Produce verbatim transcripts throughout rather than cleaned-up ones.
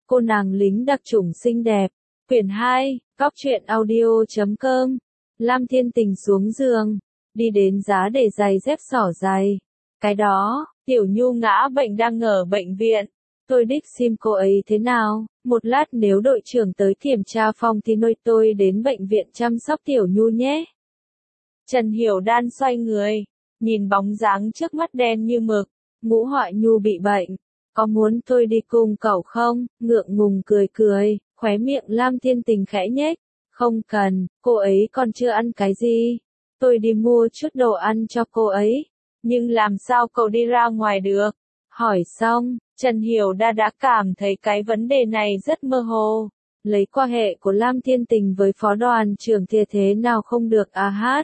Cô nàng lính đặc chủng xinh đẹp. Quyển hai, Góc truyện audio chấm com. Lam Thiên Tình xuống giường, đi đến giá để giày dép xỏ giày. Cái đó, Tiểu Nhu ngã bệnh đang ở bệnh viện. Tôi đích sim cô ấy thế nào, một lát nếu đội trưởng tới kiểm tra phòng thì nơi tôi đến bệnh viện chăm sóc Tiểu Nhu nhé. Trần Hiểu Đan xoay người, nhìn bóng dáng trước mắt đen như mực. Ngũ Họa Nhu bị bệnh, có muốn tôi đi cùng cậu không? Ngượng ngùng cười cười, khóe miệng Lam Thiên Tình khẽ nhếch. Không cần, cô ấy còn chưa ăn cái gì. Tôi đi mua chút đồ ăn cho cô ấy. Nhưng làm sao cậu đi ra ngoài được? Hỏi xong, Trần Hiểu Đa đã cảm thấy cái vấn đề này rất mơ hồ. Lấy quan hệ của Lam Thiên Tình với phó đoàn trưởng thì thế nào không được à hát.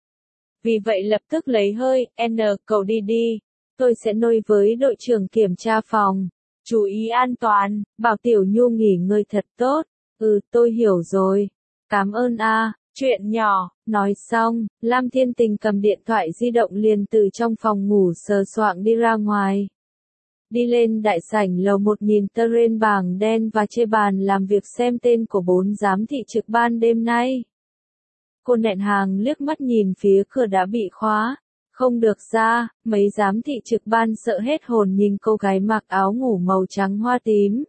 Vì vậy lập tức lấy hơi, N cậu đi đi. Tôi sẽ nói với đội trưởng kiểm tra phòng. Chú ý an toàn, bảo Tiểu Nhu nghỉ ngơi thật tốt. Ừ, tôi hiểu rồi. Cảm ơn a, à. Chuyện nhỏ. Nói xong, Lam Thiên Tình cầm điện thoại di động liền từ trong phòng ngủ sờ soạng đi ra ngoài. Đi lên đại sảnh lầu một nhìn tờ rên bảng đen và trên bàn làm việc xem tên của bốn giám thị trực ban đêm nay. Cô nẹn hàng liếc mắt nhìn phía cửa đã bị khóa. Không được ra, mấy giám thị trực ban sợ hết hồn nhìn cô gái mặc áo ngủ màu trắng hoa tím.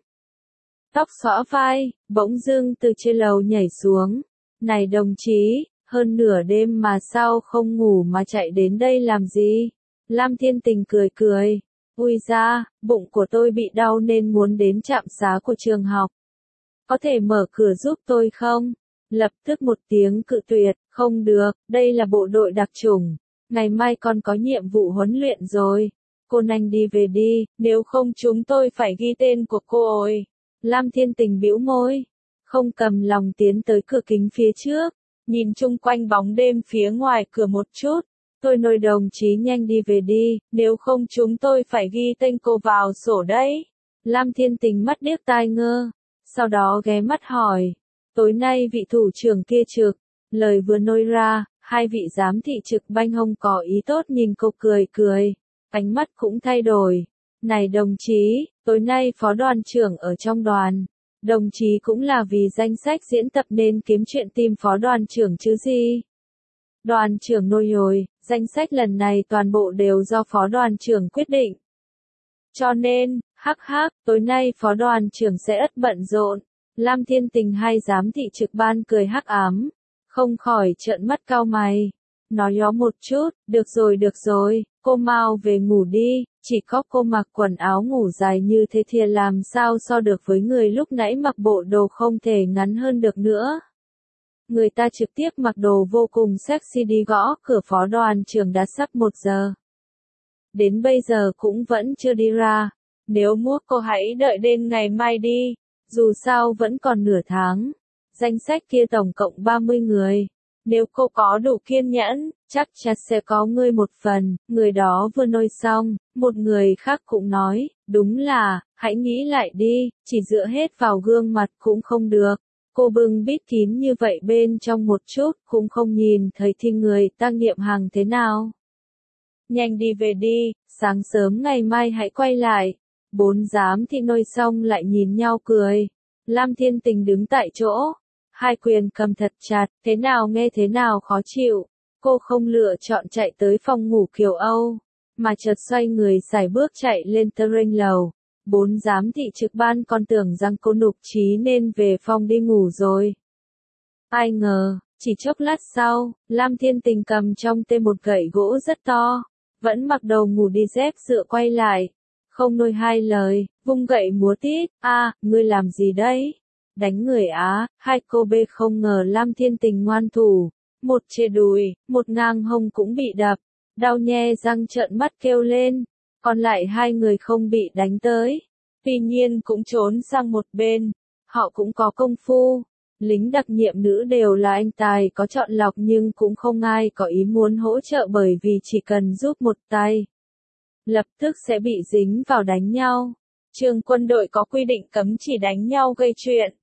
Tóc xõa vai, bỗng dưng từ trên lầu nhảy xuống. Này đồng chí, hơn nửa đêm mà sao không ngủ mà chạy đến đây làm gì? Lam Thiên Tình cười cười. Ui ra, bụng của tôi bị đau nên muốn đến trạm xá của trường học. Có thể mở cửa giúp tôi không? Lập tức một tiếng cự tuyệt, không được, đây là bộ đội đặc chủng. Ngày mai con có nhiệm vụ huấn luyện rồi. Cô nhanh đi về đi, nếu không chúng tôi phải ghi tên của cô ơi. Lam Thiên Tình bĩu môi, không cầm lòng tiến tới cửa kính phía trước, nhìn chung quanh bóng đêm phía ngoài cửa một chút. Tôi nói đồng chí nhanh đi về đi, nếu không chúng tôi phải ghi tên cô vào sổ đấy. Lam Thiên Tình mắt điếc tai ngơ, sau đó ghé mắt hỏi, tối nay vị thủ trưởng kia trực, lời vừa nói ra, hai vị giám thị trực banh hông có ý tốt nhìn cô cười cười, ánh mắt cũng thay đổi. Này đồng chí, tối nay phó đoàn trưởng ở trong đoàn. Đồng chí cũng là vì danh sách diễn tập nên kiếm chuyện tìm phó đoàn trưởng chứ gì. Đoàn trưởng nôi rồi, danh sách lần này toàn bộ đều do phó đoàn trưởng quyết định. Cho nên, hắc hắc, tối nay phó đoàn trưởng sẽ ất bận rộn. Lam Thiên Tình hai giám thị trực ban cười hắc ám, không khỏi trợn mắt cau mày. Nói gió một chút, được rồi được rồi, cô mau về ngủ đi, chỉ có cô mặc quần áo ngủ dài như thế thì làm sao so được với người lúc nãy mặc bộ đồ không thể ngắn hơn được nữa. Người ta trực tiếp mặc đồ vô cùng sexy đi gõ cửa phó đoàn trưởng đã sắp một giờ. Đến bây giờ cũng vẫn chưa đi ra, nếu muốn cô hãy đợi đến ngày mai đi, dù sao vẫn còn nửa tháng. Danh sách kia tổng cộng ba mươi người. Nếu cô có đủ kiên nhẫn, chắc chắn sẽ có ngươi một phần. Người đó vừa nói xong, một người khác cũng nói, đúng là, hãy nghĩ lại đi, chỉ dựa hết vào gương mặt cũng không được. Cô bưng bít kín như vậy bên trong một chút, cũng không nhìn thấy thì người ta nghiệm hàng thế nào. Nhanh đi về đi, sáng sớm ngày mai hãy quay lại. Bốn giám thị nói xong lại nhìn nhau cười. Lam Thiên Tình đứng tại chỗ. Hai quyền cầm thật chặt, thế nào nghe thế nào khó chịu. Cô không lựa chọn chạy tới phòng ngủ kiểu Âu, mà chợt xoay người sải bước chạy lên terrain lầu. Bốn giám thị trực ban còn tưởng rằng cô nục trí nên về phòng đi ngủ rồi. Ai ngờ, chỉ chốc lát sau, Lam Thiên Tình cầm trong tay một gậy gỗ rất to, vẫn mặc đồ ngủ đi dép dựa quay lại. Không nói hai lời, vung gậy múa tít, a, à, ngươi làm gì đấy? Đánh người á, hai cô bê không ngờ Lam Thiên Tình ngoan thủ, một chê đùi, một ngang hông cũng bị đập, đau nhe răng trợn mắt kêu lên, còn lại hai người không bị đánh tới, tuy nhiên cũng trốn sang một bên, họ cũng có công phu, lính đặc nhiệm nữ đều là anh tài có chọn lọc nhưng cũng không ai có ý muốn hỗ trợ bởi vì chỉ cần giúp một tay, lập tức sẽ bị dính vào đánh nhau. Trường quân đội có quy định cấm chỉ đánh nhau gây chuyện.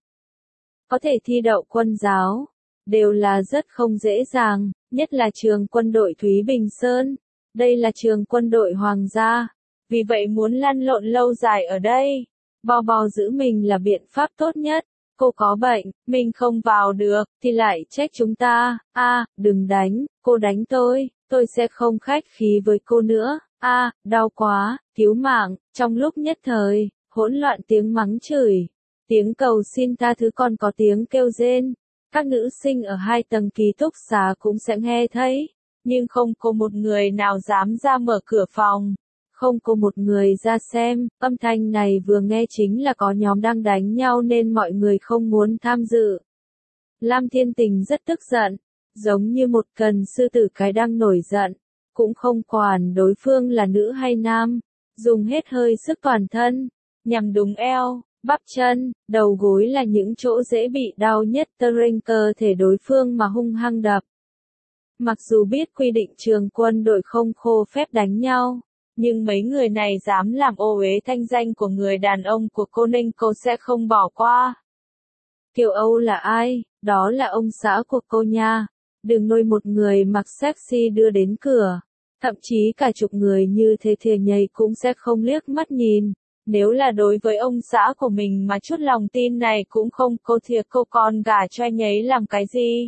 Có thể thi đậu quân giáo, đều là rất không dễ dàng, nhất là trường quân đội Thúy Bình Sơn. Đây là trường quân đội hoàng gia, vì vậy muốn lăn lộn lâu dài ở đây, Bo bo giữ mình là biện pháp tốt nhất. Cô có bệnh, mình không vào được, thì lại trách chúng ta. A, à, đừng đánh, cô đánh tôi, tôi sẽ không khách khí với cô nữa. A, à, đau quá, cứu mạng. Trong lúc nhất thời, hỗn loạn tiếng mắng chửi, tiếng cầu xin tha thứ, còn có tiếng kêu rên. Các nữ sinh ở hai tầng ký túc xá cũng sẽ nghe thấy, nhưng không có một người nào dám ra mở cửa phòng. Không có một người ra xem, âm thanh này vừa nghe chính là có nhóm đang đánh nhau nên mọi người không muốn tham dự. Lam Thiên Tình rất tức giận, giống như một cần sư tử cái đang nổi giận, cũng không quản đối phương là nữ hay nam, dùng hết hơi sức toàn thân, nhằm đúng eo, bắp chân, đầu gối là những chỗ dễ bị đau nhất trên cơ thể đối phương mà hung hăng đập. Mặc dù biết quy định trường quân đội không khô phép đánh nhau, nhưng mấy người này dám làm ô uế thanh danh của người đàn ông của cô Ninh, cô sẽ không bỏ qua. Kiều Âu là ai? Đó là ông xã của cô nha. Đừng nuôi một người mặc sexy đưa đến cửa. Thậm chí cả chục người như thế thìa nhầy cũng sẽ không liếc mắt nhìn. Nếu là đối với ông xã của mình mà chút lòng tin này cũng không, cô thiệt cô còn gả cho anh ấy làm cái gì?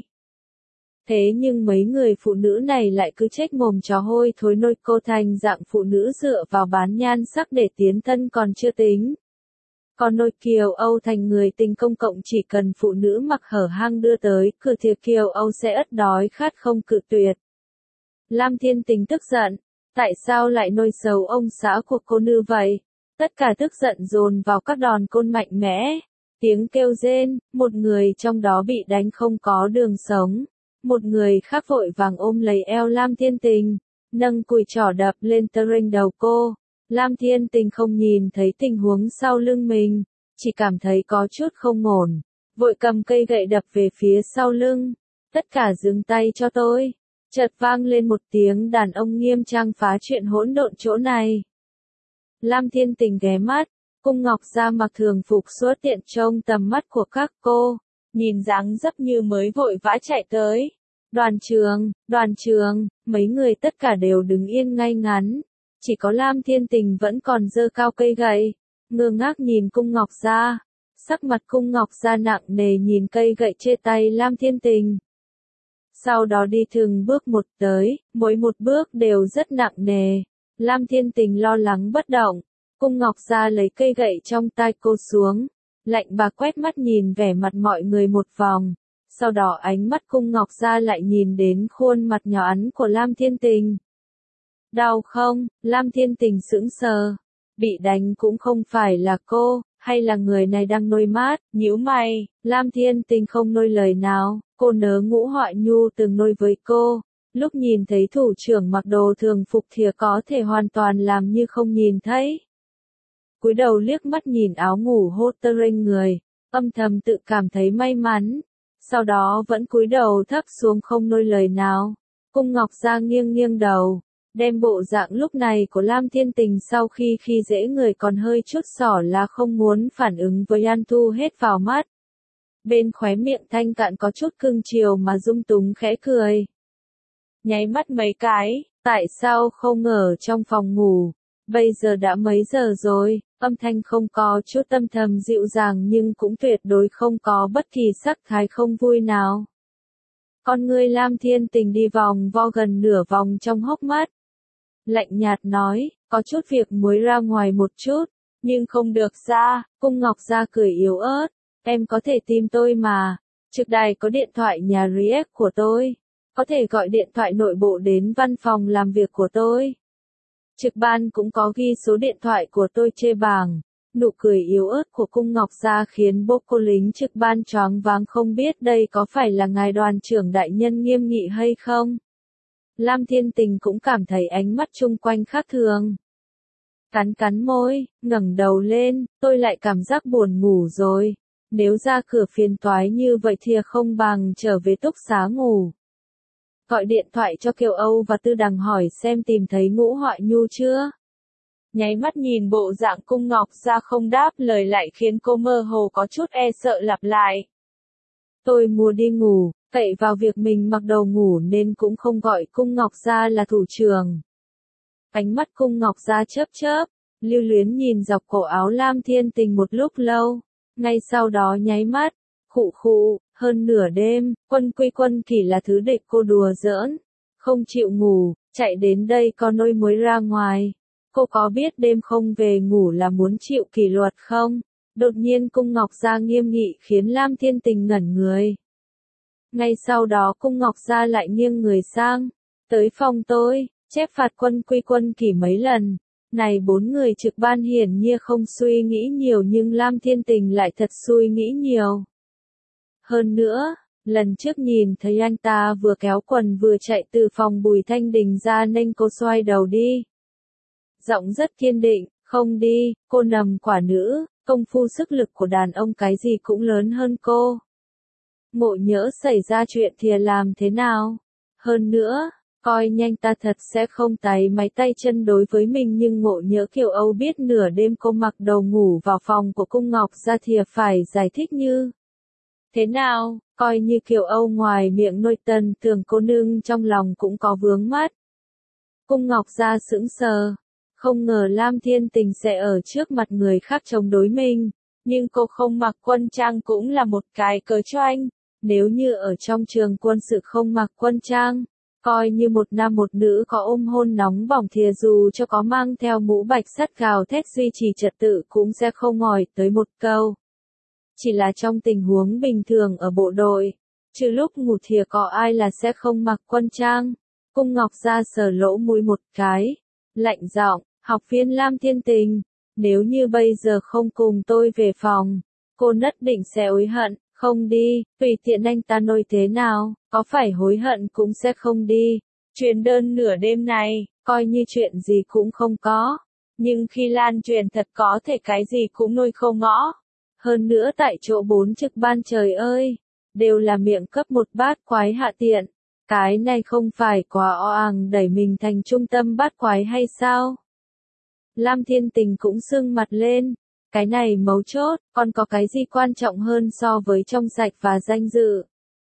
Thế nhưng mấy người phụ nữ này lại cứ trách mồm chó hôi thối, nôi cô thành dạng phụ nữ dựa vào bán nhan sắc để tiến thân còn chưa tính. Còn nôi Kiều Âu thành người tình công cộng, chỉ cần phụ nữ mặc hở hang đưa tới cửa thì Kiều Âu sẽ ất đói khát không cự tuyệt. Lam Thiên Tình tức giận, tại sao lại nôi xấu ông xã của cô như vậy? Tất cả tức giận dồn vào các đòn côn mạnh mẽ, tiếng kêu rên, một người trong đó bị đánh không có đường sống. Một người khác vội vàng ôm lấy eo Lam Thiên Tình, nâng cùi trỏ đập lên tơ rinh đầu cô. Lam Thiên Tình không nhìn thấy tình huống sau lưng mình, chỉ cảm thấy có chút không ổn, vội cầm cây gậy đập về phía sau lưng. Tất cả dừng tay cho tôi. Chợt vang lên một tiếng đàn ông nghiêm trang phá chuyện hỗn độn chỗ này. Lam Thiên Tình ghé mắt, Cung Ngọc Gia mặc thường phục xuất tiện trông tầm mắt của các cô, nhìn dáng dấp như mới vội vã chạy tới. Đoàn trường, đoàn trường, mấy người tất cả đều đứng yên ngay ngắn. Chỉ có Lam Thiên Tình vẫn còn giơ cao cây gậy, ngơ ngác nhìn Cung Ngọc Gia. Sắc mặt Cung Ngọc Gia nặng nề nhìn cây gậy trên tay Lam Thiên Tình. Sau đó đi từng bước một tới, mỗi một bước đều rất nặng nề. Lam Thiên Tình lo lắng bất động. Cung Ngọc Gia lấy cây gậy trong tay cô xuống. Lạnh bà quét mắt nhìn vẻ mặt mọi người một vòng. Sau đó ánh mắt Cung Ngọc Gia lại nhìn đến khuôn mặt nhỏ ắn của Lam Thiên Tình. Đau không? Lam Thiên Tình sững sờ. Bị đánh cũng không phải là cô, hay là người này đang nôi mát, nhíu mày. Lam Thiên Tình không nôi lời nào, cô nhớ Ngũ Họa Nhu từng nôi với cô. Lúc nhìn thấy thủ trưởng mặc đồ thường phục thì có thể hoàn toàn làm như không nhìn thấy. Cúi đầu liếc mắt nhìn áo ngủ hốt tơ rinh người, âm thầm tự cảm thấy may mắn. Sau đó vẫn cúi đầu thấp xuống không nôi lời nào. Cung Ngọc Gia nghiêng nghiêng đầu, đem bộ dạng lúc này của Lam Thiên Tình sau khi khi dễ người còn hơi chút xỏ là không muốn phản ứng với An Thu hết vào mắt. Bên khóe miệng thanh cạn có chút cưng chiều mà dung túng khẽ cười. Nháy mắt mấy cái, tại sao không ở trong phòng ngủ? Bây giờ đã mấy giờ rồi? Âm thanh không có chút âm thầm dịu dàng nhưng cũng tuyệt đối không có bất kỳ sắc thái không vui nào. Con người Lam Thiên Tình đi vòng vo gần nửa vòng trong hốc mắt. Lạnh nhạt nói, có chút việc mới ra ngoài một chút, nhưng không được ra. Cung Ngọc Gia cười yếu ớt, em có thể tìm tôi mà. Trực đài có điện thoại nhà Riek của tôi, có thể gọi điện thoại nội bộ đến văn phòng làm việc của tôi. Trực ban cũng có ghi số điện thoại của tôi trên bảng. Nụ cười yếu ớt của Cung Ngọc Gia khiến bố cô lính trực ban choáng váng, không biết đây có phải là ngài đoàn trưởng đại nhân nghiêm nghị hay không. Lam Thiên Tình cũng cảm thấy ánh mắt chung quanh khác thường. Cắn cắn môi, ngẩng đầu lên, tôi lại cảm giác buồn ngủ rồi. Nếu ra cửa phiền toái như vậy thì không bằng trở về túc xá ngủ. Gọi điện thoại cho Kiều Âu và Tư Đằng hỏi xem tìm thấy Ngũ Họa Nhu chưa. Nháy mắt nhìn bộ dạng Cung Ngọc Gia không đáp lời lại khiến cô mơ hồ có chút e sợ lặp lại. Tôi mua đi ngủ, cậy vào việc mình mặc đồ ngủ nên cũng không gọi Cung Ngọc Gia là thủ trưởng. Ánh mắt Cung Ngọc Gia chớp chớp, Lưu Luyến nhìn dọc cổ áo Lam Thiên Tình một lúc lâu, ngay sau đó nháy mắt, khụ khụ, hơn nửa đêm, Quân Quy Quân Kỷ là thứ để cô đùa giỡn, không chịu ngủ, chạy đến đây có nôi muối ra ngoài. Cô có biết đêm không về ngủ là muốn chịu kỷ luật không? Đột nhiên Cung Ngọc Gia nghiêm nghị khiến Lam Thiên Tình ngẩn người. Ngay sau đó Cung Ngọc Gia lại nghiêng người sang, tới phòng tôi, chép phạt Quân Quy Quân Kỷ mấy lần. Này bốn người trực ban hiển nhiên không suy nghĩ nhiều nhưng Lam Thiên Tình lại thật suy nghĩ nhiều. Hơn nữa, lần trước nhìn thấy anh ta vừa kéo quần vừa chạy từ phòng Bùi Thanh Đình ra nên cô xoay đầu đi. Giọng rất kiên định, không đi, cô nằm quả nữ, công phu sức lực của đàn ông cái gì cũng lớn hơn cô. Ngộ nhỡ xảy ra chuyện thì làm thế nào? Hơn nữa, coi nhanh ta thật sẽ không táy máy tay chân đối với mình nhưng ngộ nhỡ Kiều Âu biết nửa đêm cô mặc đồ ngủ vào phòng của Cung Ngọc Gia thì phải giải thích như thế nào, coi như Kiều Âu ngoài miệng nôi tần tưởng cô nương trong lòng cũng có vướng mắt. Cung Ngọc Gia sững sờ, không ngờ Lam Thiên Tình sẽ ở trước mặt người khác chống đối mình, nhưng cô không mặc quân trang cũng là một cái cớ cho anh, nếu như ở trong trường quân sự không mặc quân trang. Coi như một nam một nữ có ôm hôn nóng bỏng thì dù cho có mang theo mũ bạch sắt gào thét duy trì trật tự cũng sẽ không ngòi tới một câu. Chỉ là trong tình huống bình thường ở bộ đội, trừ lúc ngủ thì có ai là sẽ không mặc quân trang. Cung Ngọc Gia sờ lỗ mũi một cái, lạnh giọng, học viên Lam Thiên Tình, nếu như bây giờ không cùng tôi về phòng, cô nhất định sẽ hối hận. Không đi, tùy tiện anh ta nôi thế nào, có phải hối hận cũng sẽ không đi. Truyền đơn nửa đêm này, coi như chuyện gì cũng không có. Nhưng khi lan truyền thật có thể cái gì cũng nôi không ngõ. Hơn nữa tại chỗ bốn trực ban trời ơi, đều là miệng cấp một bát quái hạ tiện. Cái này không phải quá o àng đẩy mình thành trung tâm bát quái hay sao? Lam Thiên Tình cũng sưng mặt lên. Cái này mấu chốt, còn có cái gì quan trọng hơn so với trong sạch và danh dự.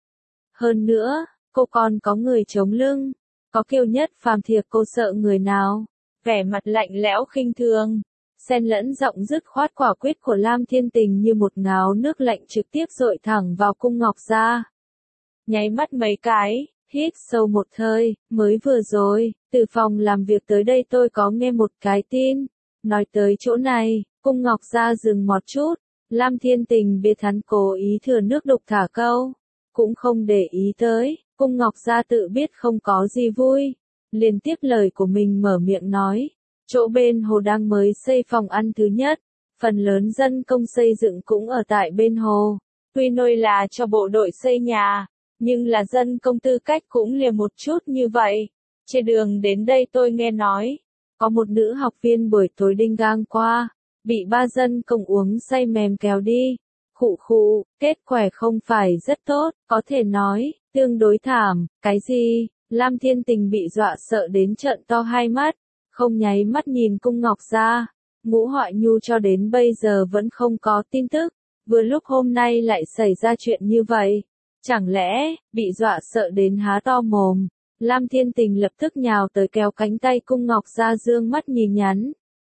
Hơn nữa, cô còn có người chống lưng, có Kiều Nhất Phàm thiệt cô sợ người nào, vẻ mặt lạnh lẽo khinh thường, xen lẫn giọng dứt khoát quả quyết của Lam Thiên Tình như một ngáo nước lạnh trực tiếp dội thẳng vào Cung Ngọc Gia. Nháy mắt mấy cái, hít sâu một hơi, mới vừa rồi, từ phòng làm việc tới đây tôi có nghe một cái tin, nói tới chỗ này. Cung Ngọc Gia dừng một chút, Lam Thiên Tình biết hắn cố ý thừa nước đục thả câu, cũng không để ý tới, Cung Ngọc Gia tự biết không có gì vui, liền tiếp lời của mình mở miệng nói, chỗ bên hồ đang mới xây phòng ăn thứ nhất, phần lớn dân công xây dựng cũng ở tại bên hồ, tuy nôi là cho bộ đội xây nhà, nhưng là dân công tư cách cũng liền một chút như vậy, trên đường đến đây tôi nghe nói, có một nữ học viên buổi tối đinh gang qua. Bị ba dân công uống say mềm kéo đi, khụ khụ, kết quả không phải rất tốt, có thể nói, tương đối thảm, cái gì, Lam Thiên Tình bị dọa sợ đến trợn to hai mắt, không nháy mắt nhìn Cung Ngọc Gia, Ngũ Họa Nhu cho đến bây giờ vẫn không có tin tức, vừa lúc hôm nay lại xảy ra chuyện như vậy, chẳng lẽ, bị dọa sợ đến há to mồm, Lam Thiên Tình lập tức nhào tới kéo cánh tay Cung Ngọc Gia dương mắt nhìn nhắn.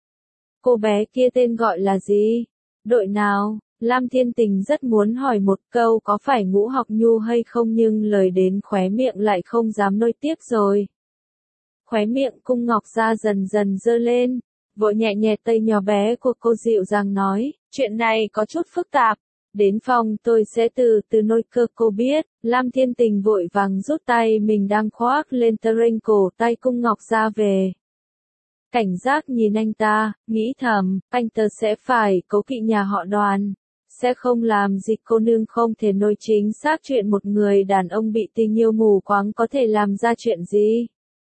Cô bé kia tên gọi là gì? Đội nào? Lam Thiên Tình rất muốn hỏi một câu có phải Ngũ Học Nhu hay không nhưng lời đến khóe miệng lại không dám nôi tiếp rồi. Khóe miệng Cung Ngọc Gia dần dần dơ lên, vội nhẹ nhẹ tay nhỏ bé của cô dịu dàng nói, chuyện này có chút phức tạp, đến phòng tôi sẽ từ từ nôi cơ cô biết. Lam Thiên Tình vội vàng rút tay mình đang khoác lên tơ ring cổ tay Cung Ngọc Gia về. Cảnh giác nhìn anh ta, nghĩ thầm, anh ta sẽ phải cố kỵ nhà họ Đoàn, sẽ không làm gì cô nương không thể nôi chính xác chuyện một người đàn ông bị tình yêu mù quáng có thể làm ra chuyện gì.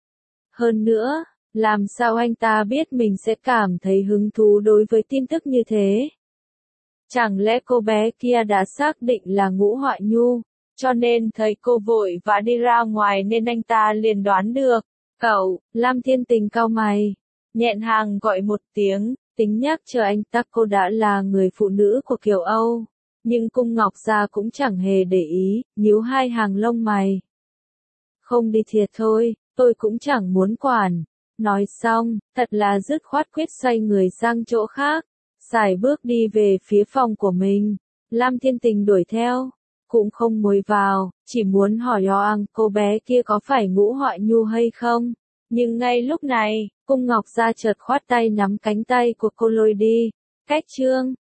Hơn nữa, làm sao anh ta biết mình sẽ cảm thấy hứng thú đối với tin tức như thế? Chẳng lẽ cô bé kia đã xác định là Ngũ Họa Nhu, cho nên thấy cô vội và đi ra ngoài nên anh ta liền đoán được. Cậu, Lam Thiên Tình cau mày, nhẹn hàng gọi một tiếng, tính nhắc chờ anh ta cô đã là người phụ nữ của Kiều Âu, nhưng Cung Ngọc Gia cũng chẳng hề để ý, nhíu hai hàng lông mày. Không đi thiệt thôi, tôi cũng chẳng muốn quản, Nói xong, thật là dứt khoát quyết xoay người sang chỗ khác, xài bước đi về phía phòng của mình. Lam Thiên Tình đuổi theo, cũng không ngồi vào, chỉ muốn hỏi Oang cô bé kia có phải Ngũ Họa Nhu hay không. Nhưng ngay lúc này, Cung Ngọc Gia chợt khoát tay nắm cánh tay của cô lôi đi. Cách chương